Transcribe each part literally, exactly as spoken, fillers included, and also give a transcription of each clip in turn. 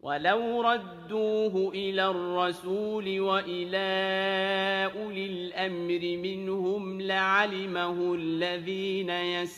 ولو ردوه إلى الرسول وإلى أولي الأمر منهم لعلمه الذين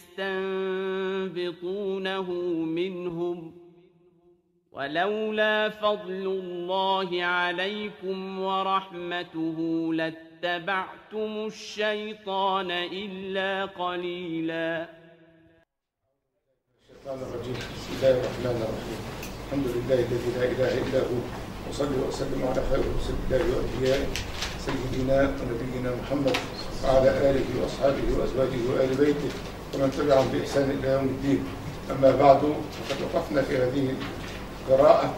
يستنبطونه منهم ولولا فضل الله عليكم ورحمته لاتبعتم الشيطان إلا قليلا. الشيطان الرجيم. بسم الله الرحمن الرحيم. الحمد لله الذي لا اله الا هو، وصلي وسلم على خير رسل الله وانبيائه سيدنا ونبينا محمد وعلى اله واصحابه وازواجه وال بيته ومن تبعهم باحسان الى يوم الدين. اما بعد، فقد وقفنا في هذه القراءه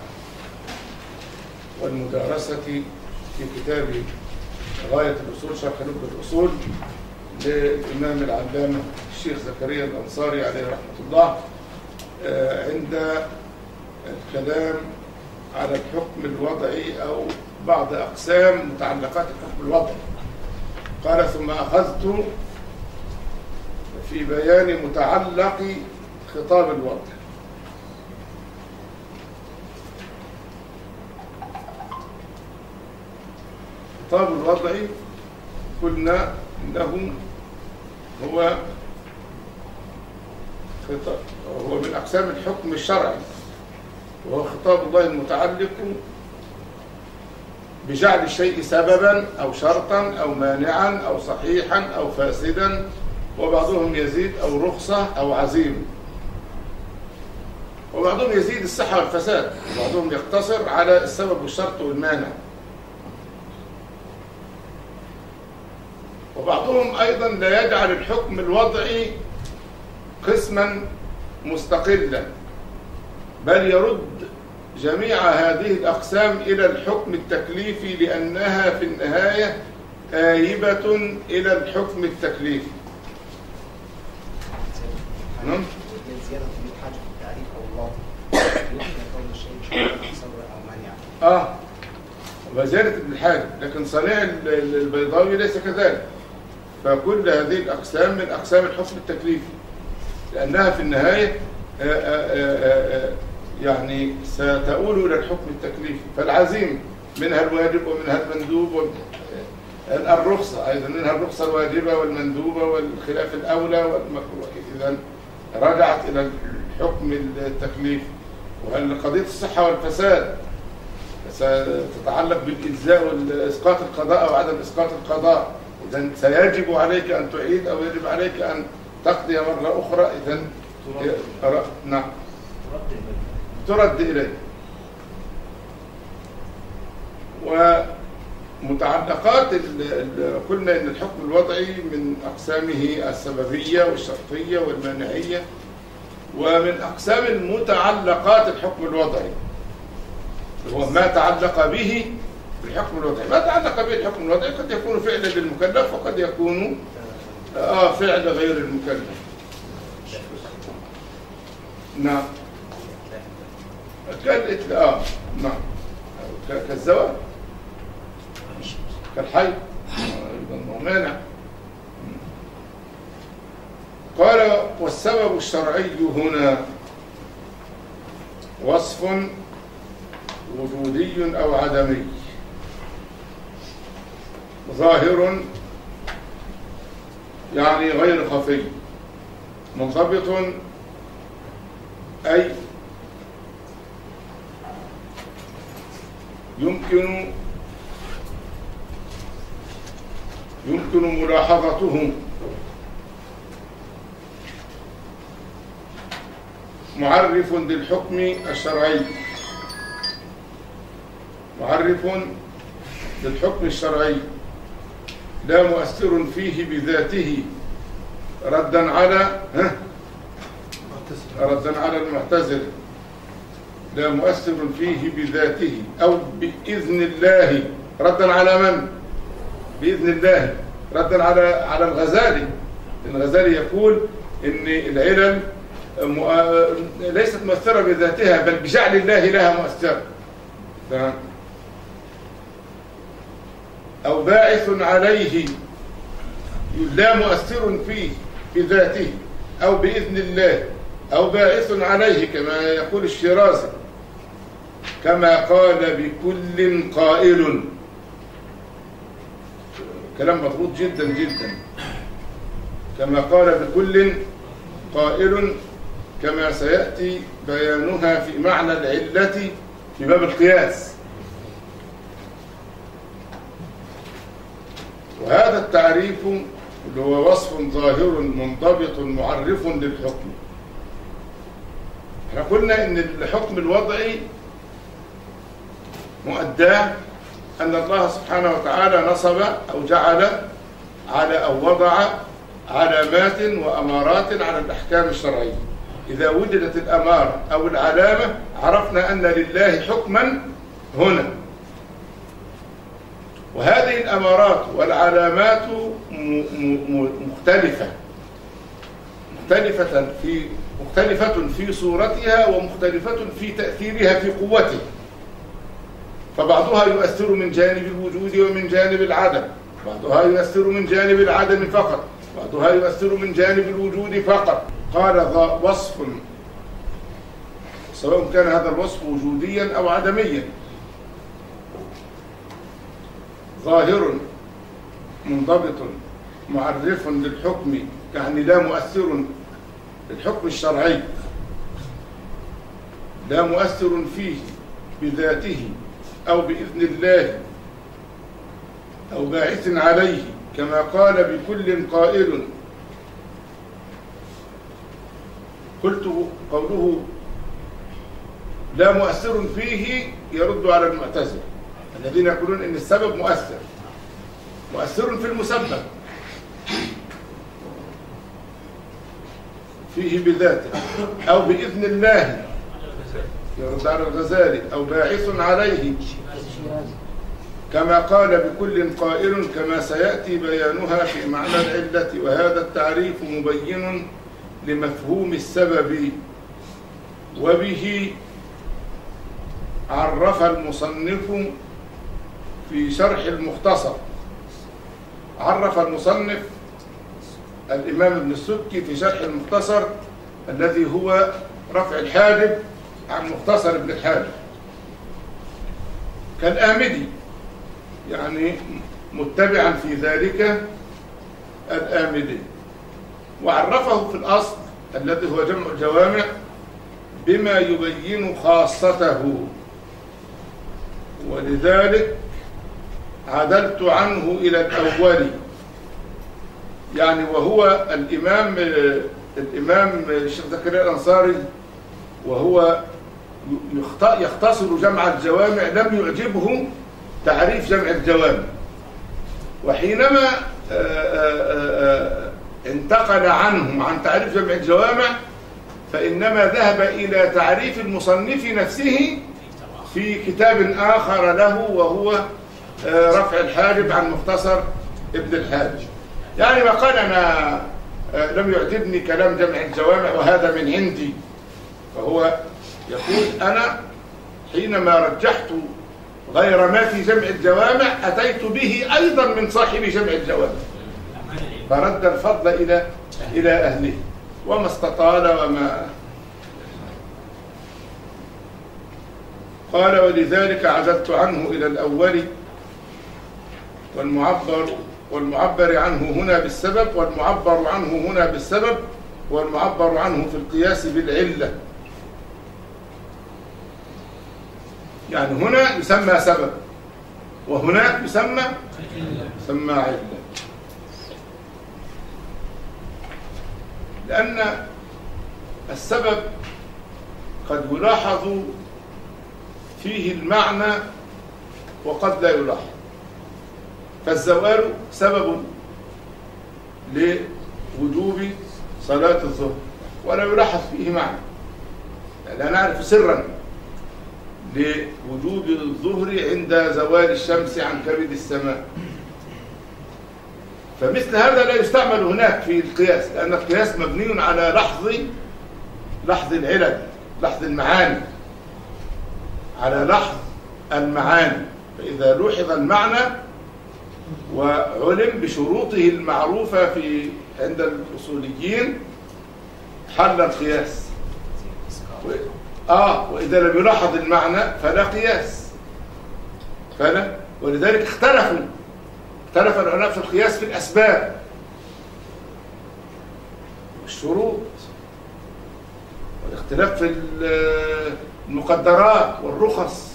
والمدارسه في كتاب غايه الاصول شرح لب الاصول للامام العلامه الشيخ زكريا الانصاري عليه رحمه الله، عند الكلام على الحكم الوضعي أو بعض أقسام متعلقات الحكم الوضعي. قال: ثم أخذت في بيان متعلق خطاب الوضع. خطاب الوضعي قلنا إنه هو هو من أقسام الحكم الشرعي، وهو خطاب الله المتعلق بجعل الشيء سببا أو شرطا أو مانعا أو صحيحا أو فاسدا، وبعضهم يزيد أو رخصة أو عزيم، وبعضهم يزيد الصحة والفساد، وبعضهم يقتصر على السبب والشرط والمانع، وبعضهم أيضا لا يجعل الحكم الوضعي قسما مستقلا، بل يرد جميع هذه الأقسام إلى الحكم التكليفي، لأنها في النهاية آيبة إلى الحكم التكليفي. نعم؟ زيادة الحاجة في التعريف أو الوضع يمكن كون الشيء شرطا أو سببا أو مانعا. آه وزيادة الحاجة، لكن صنيع البيضاوي ليس كذلك، فكل هذه الأقسام من أقسام الحكم التكليفي، لأنها في النهاية آآ آآ آآ يعني ستؤول إلى الحكم التكليفي. فالعزيم منها الواجب ومنها المندوب، الرخصة أيضا منها الرخصة الواجبة والمندوبة والخلاف الأولى والمكروه، إذا رجعت إلى الحكم التكليفي. وقضية الصحة والفساد ستتعلق بالإجزاء والإسقاط القضاء أو عدم إسقاط القضاء، إذا سيجب عليك أن تعيد أو يجب عليك أن تقضي مرة أخرى. إذا نعم ترد إليه. ومتعلقات قلنا إن الحكم الوضعي من أقسامه السببية والشرطية والمانعية، ومن أقسام المتعلقات الحكم الوضعي هو ما تعلق به بالحكم الوضعي. ما تعلق به الحكم الوضعي قد يكون فعلا للمكلف وقد يكون آه فعل غير المكلف. نعم كالإتلاف، نعم كالزواج كالحي أيضا مانع. قال: والسبب الشرعي هنا وصف وجودي أو عدمي ظاهر يعني غير خفي، منضبط أي يمكن يمكن ملاحظته، معرف للحكم الشرعي، معرف للحكم الشرعي لا مؤثر فيه بذاته، ردا على ها ردا على المعتزلة، لا مؤثر فيه بذاته أو بإذن الله، ردا على من؟ بإذن الله، ردا على على الغزالي. الغزالي يقول إن العلل ليست مؤثرة بذاتها بل بجعل الله لها مؤثرة، أو باعث عليه لا مؤثر فيه بذاته أو بإذن الله أو باعث عليه كما يقول الشيرازي. كما قال بكل قائل. كلام مضبوط جدا جدا. كما قال بكل قائل، كما سيأتي بيانها في معنى العلة في باب القياس. وهذا التعريف اللي هو وصف ظاهر منضبط معرف للحكم. احنا قلنا ان الحكم الوضعي مؤداه ان الله سبحانه وتعالى نصب او جعل على او وضع علامات وامارات على الاحكام الشرعيه. اذا وجدت الاماره او العلامه عرفنا ان لله حكما هنا. وهذه الامارات والعلامات مختلفه مختلفه في مختلفه في صورتها ومختلفه في تاثيرها في قوته. فبعضها يؤثر من جانب الوجود ومن جانب العدم، بعضها يؤثر من جانب العدم فقط، بعضها يؤثر من جانب الوجود فقط. قال ذا وصف، سواء كان هذا الوصف وجوديا أو عدميا، ظاهر منضبط معرف للحكم، يعني لا مؤثر للحكم الشرعي، لا مؤثر فيه بذاته أو بإذن الله أو باعث عليه، كما قال بكل قائل. قلت قوله لا مؤثر فيه يرد على المعتزلة الذين يقولون إن السبب مؤثر مؤثر في المسبب فيه بذاته أو بإذن الله، يرد على الغزالي، أو باعث عليه، كما قال بكل قائل، كما سيأتي بيانها في معنى العلة. وهذا التعريف مبين لمفهوم السبب، وبه عرف المصنف في شرح المختصر. عرف المصنف الإمام ابن السبكي في شرح المختصر الذي هو رفع الحاجب عن مختصر ابن الحاجب كالآمدي، يعني متبعا في ذلك الآمدي. وعرفه في الأصل الذي هو جمع الجوامع بما يبين خاصته، ولذلك عدلت عنه إلى الأول، يعني وهو الإمام الإمام الشيخ زكريا الأنصاري، وهو يختصر جمع الجوامع، لم يعجبه تعريف جمع الجوامع. وحينما انتقل عنهم عن تعريف جمع الجوامع، فإنما ذهب إلى تعريف المصنف نفسه في كتاب آخر له، وهو رفع الحاجب عن مختصر ابن الحاج. يعني ما قال أنا لم يعجبني كلام جمع الجوامع وهذا من عندي، فهو يقول أنا حينما رجحت غير ما في جمع الجوامع أتيت به أيضا من صاحب جمع الجوامع، فرد الفضل إلى إلى أهله وما استطال وما قال. ولذلك عزلت عنه إلى الأول، والمعبر والمعبر عنه هنا بالسبب، والمعبر عنه هنا بالسبب، والمعبر عنه في القياس بالعلة. يعني هنا يسمى سبب وهناك يسمى يسمى علة، لأن السبب قد يلاحظ فيه المعنى وقد لا يلاحظ. فالزوال سبب لوجوب صلاة الظهر ولا يلاحظ فيه معنى، لا نعرف سرا لوجوب الظهر عند زوال الشمس عن كبد السماء. فمثل هذا لا يستعمل هناك في القياس، لأن القياس مبني على لحظ لحظ العلل، لحظ المعاني، على لحظ المعاني. فإذا لوحظ المعنى وعلم بشروطه المعروفة في عند الأصوليين حل القياس. اه واذا لم يلاحظ المعنى فلا قياس. فلا ولذلك اختلفوا اختلف العلماء في القياس في الاسباب والشروط، والاختلاف في المقدرات والرخص.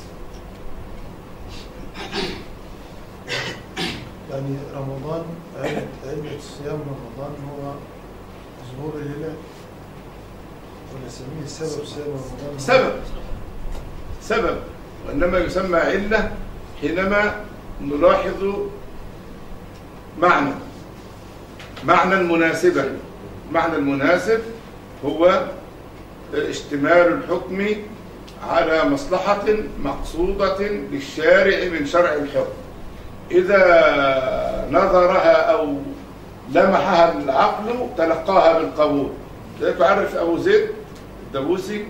يعني رمضان علة علة صيام رمضان هو ظهور الهلال، ولا نسميه سبب صيام رمضان؟ سبب سبب وإنما يسمى علة حينما نلاحظ معنى معنى المناسبة. معنى المناسب هو اشتمال الحكم على مصلحة مقصودة للشارع من شرع الحكم. إذا نظرها أو لمحها العقل تلقاها بالقبول. ذلك يعرف أبو زيد الدبوسي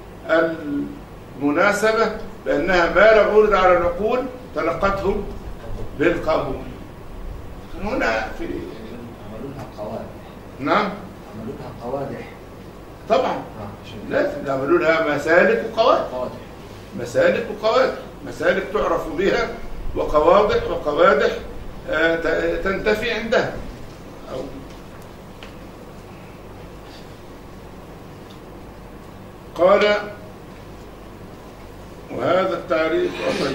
المناسبة بأنها ما لو عرض على العقول تلقته بالقبول. هنا في عملوا لها قوادح. نعم عملوا لها قوادح طبعا لازم يعملوا لها مسالك وقوادح. قوادح مسالك وقوادح مسالك تعرف بها وقوادح وقوادح تنتفي عندها. أو قال وهذا التعريف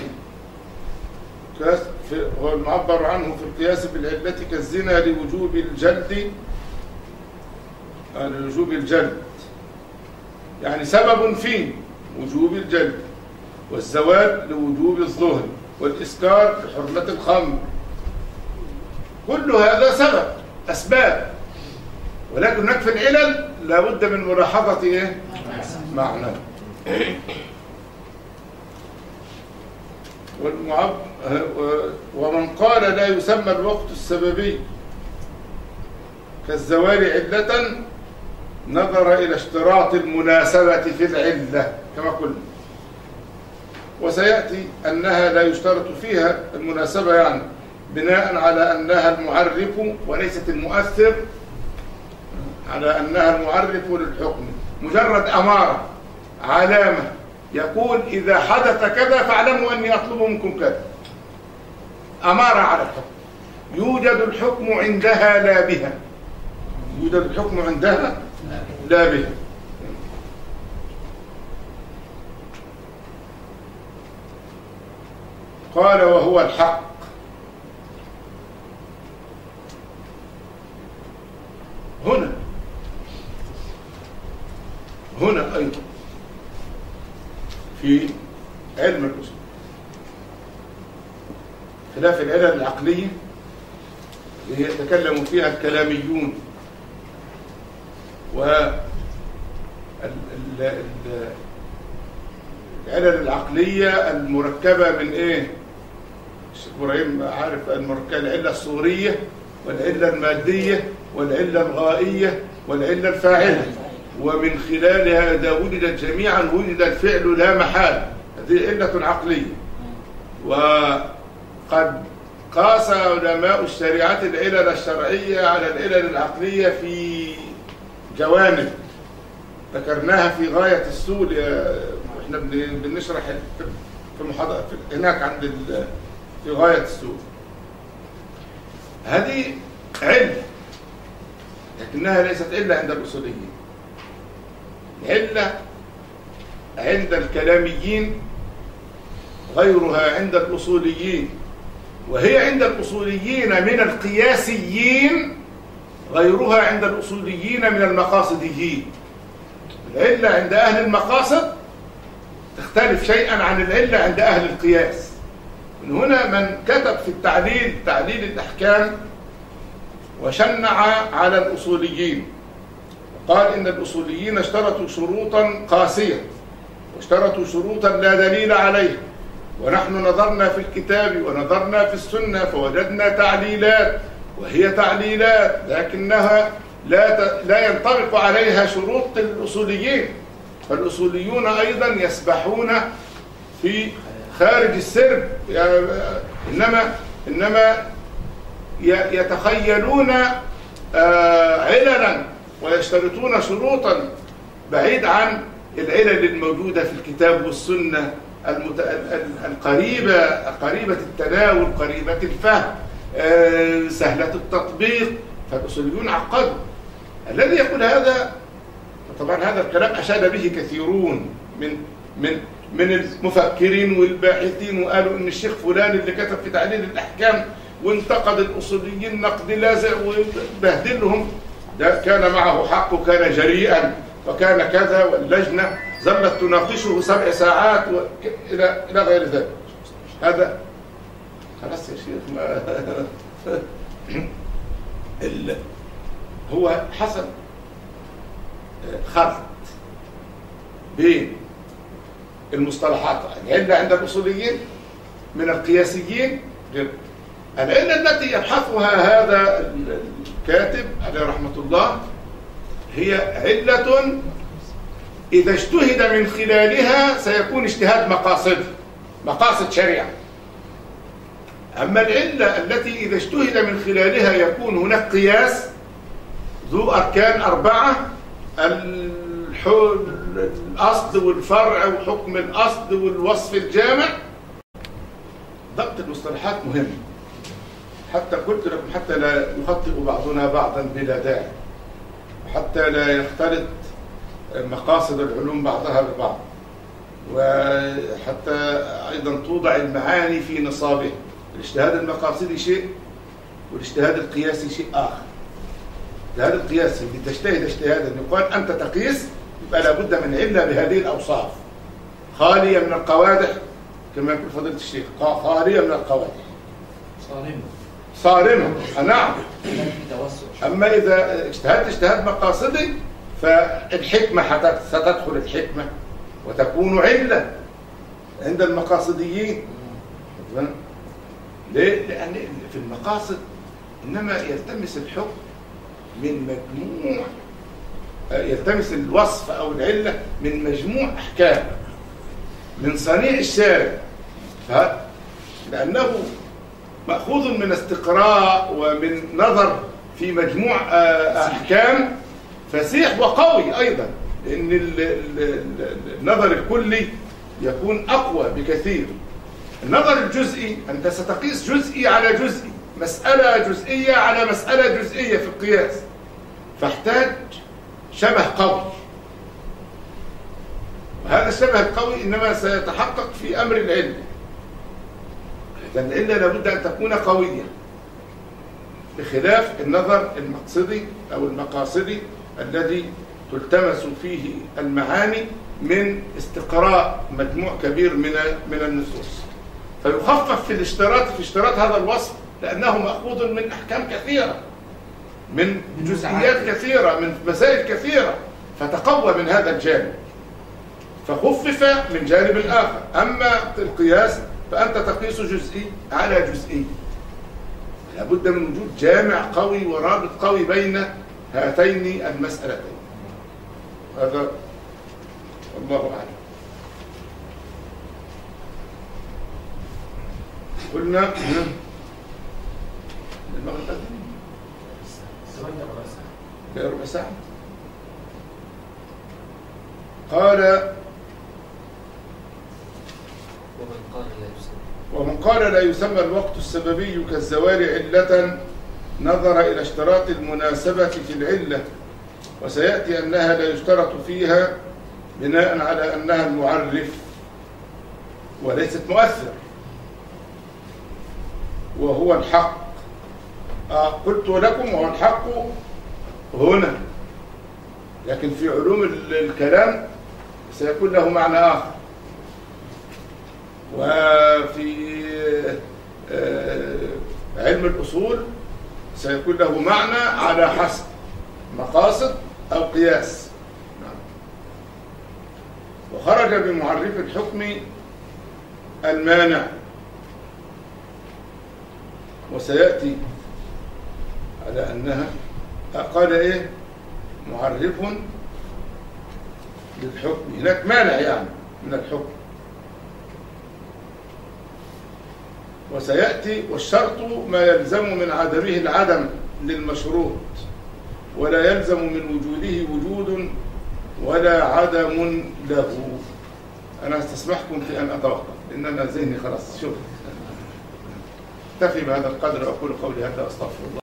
أطيب هو المعبر عنه في القياس بالعلة كالزنا لوجوب الجلد لوجوب الجلد، يعني سبب في وجوب الجلد، والزواج لوجوب الظهر، والإسكار لحرمة الخمر. كل هذا سبب أسباب، ولكن هناك في العلل لابد من ملاحظة إيه؟ معنى. والمعب ومن قال لا يسمى الوقت السببي كالزوال علة نظر إلى اشتراط المناسبة في العلة كما قلنا، وسيأتي أنها لا يشترط فيها المناسبة، يعني بناء على أنها المعرف وليست المؤثر، على أنها المعرف للحكم، مجرد أمارة علامة يقول إذا حدث كذا فاعلموا أني أطلب منكم كذا، أمارة على الحكم. يوجد الحكم عندها لا بها، يوجد الحكم عندها لا بها. قال وهو الحق. هنا هنا أيضا في علم الأصول خلاف العلل العقلية اللي يتكلم فيها الكلاميون والعلل العقلية المركبة من ايه؟ الشيخ ابراهيم عارف المركبة، العلة الصورية والعلة المادية والعلة الغائية والعلة الفاعلة، ومن خلالها إذا وجدت جميعا وجد الفعل لا محال. هذه علة عقلية. وقد قاس علماء الشريعة العلل الشرعية على العلل العقلية في جوانب ذكرناها في غاية السول. احنا بنشرح في محاضرة هناك عند في غاية السول. هذه علة لكنها ليست علة عند الأصوليين. علة عند الكلاميين غيرها عند الأصوليين، وهي عند الأصوليين من القياسيين غيرها عند الأصوليين من المقاصديين. العلة عند أهل المقاصد تختلف شيئا عن العلة عند أهل القياس. من هنا من كتب في التعليل تعليل الأحكام وشنع على الأصوليين وقال إن الأصوليين اشترطوا شروطا قاسية واشترطوا شروطا لا دليل عليها، ونحن نظرنا في الكتاب ونظرنا في السنة فوجدنا تعليلات وهي تعليلات لكنها لا لا ينطبق عليها شروط الأصوليين. فالأصوليون أيضا يسبحون في خارج السرب، إنما إنما يتخيلون عللا ويشترطون شروطا بعيد عن العلل الموجودة في الكتاب والسنة المت... القريبة قريبة التناول، قريبة الفهم، أه سهلة التطبيق. فالأصوليون عقدوا. الذي يقول هذا، طبعا هذا الكلام أشاد به كثيرون من من من المفكرين والباحثين، وقالوا ان الشيخ فلان اللي كتب في تعليل الاحكام وانتقد الاصوليين نقد لاذع وبهدلهم، ده كان معه حق وكان جريئا وكان كذا، واللجنه ظلت تناقشه سبع ساعات و... الى الى غير ذلك. هذا خلاص يا شيخ ما ال... هو حصل خلط بين المصطلحات. العلة عند الأصوليين من القياسيين غير العلة التي يبحثها هذا الكاتب عليه رحمة الله، هي علة إذا اجتهد من خلالها سيكون اجتهاد مقاصد مقاصد شريعة. أما العلة التي إذا اجتهد من خلالها يكون هناك قياس ذو أركان أربعة، الأصل والفرع وحكم الأصل والوصف الجامع. ضبط المصطلحات مهم، حتى قلت لكم حتى لا يخطئ بعضنا بعضا بلا داعي، وحتى لا يختلط مقاصد العلوم بعضها ببعض، وحتى أيضا توضع المعاني في نصابه. الاجتهاد المقاصدي شيء والاجتهاد القياسي شيء آخر. الاجتهاد القياسي اللي تجتهد اجتهادا يقال أنت تقيس، يبقى لابد من علة بهذه الأوصاف، خالية من القوادح كما يقول فضيلة الشيخ، خالية من القوادح، صارمة صارمة. نعم. أما إذا اجتهدت اجتهاد مقاصدي فالحكمة ستدخل الحكمة وتكون علة عند المقاصديين. ليه؟ لأن في المقاصد إنما يلتمس الحكم من مجموع، يلتمس الوصف أو العلة من مجموع أحكام من صنيع الشارع، لأنه مأخوذ من استقراء ومن نظر في مجموع أحكام فسيح وقوي أيضا، لأن النظر الكلي يكون أقوى بكثير. النظر الجزئي أنت ستقيس جزئي على جزئي، مسألة جزئية على مسألة جزئية في القياس، فاحتاج شبه قوي، وهذا الشبه القوي إنما سيتحقق في أمر العلة. لأن العلة لابد أن تكون قوية بخلاف النظر المقصدي أو المقاصدي الذي تلتمس فيه المعاني من استقراء مجموع كبير من من النصوص، فيخفف في الاشتراط في اشتراط هذا الوصف، لأنه مأخوذ من أحكام كثيرة، من جزئيات كثيرة، من مسائل كثيرة، فتقوى من هذا الجانب فخفف من جانب آخر. أما القياس فأنت تقيس جزئي على جزئي، لابد من وجود جامع قوي ورابط قوي بين هاتين المسألتين. هذا والله أعلم. قلنا المغرب ربع ساعة. قال ومن قال لا يسمى الوقت السببي كالزوال علة نظر إلى اشتراط المناسبة في العلة، وسيأتي أنها لا يشترط فيها بناء على أنها المعرف وليست مؤثر، وهو الحق. آه قلت لكم وهو الحق هنا، لكن في علوم الكلام سيكون له معنى آخر، وفي علم الأصول سيكون له معنى على حسب مقاصد أو قياس. وخرج بمعرف الحكم المانع، وسيأتي على أنها قال إيه معرف للحكم، هناك مانع يعني من الحكم. وسيأتي والشرط ما يلزم من عدمه العدم للمشروط، ولا يلزم من وجوده وجود ولا عدم له. أنا استسمحكم في أن أتوقف لأن أنا ذهني خلاص شوف. اكتفي بهذا القدر وأقول قولي هذا أستغفر الله.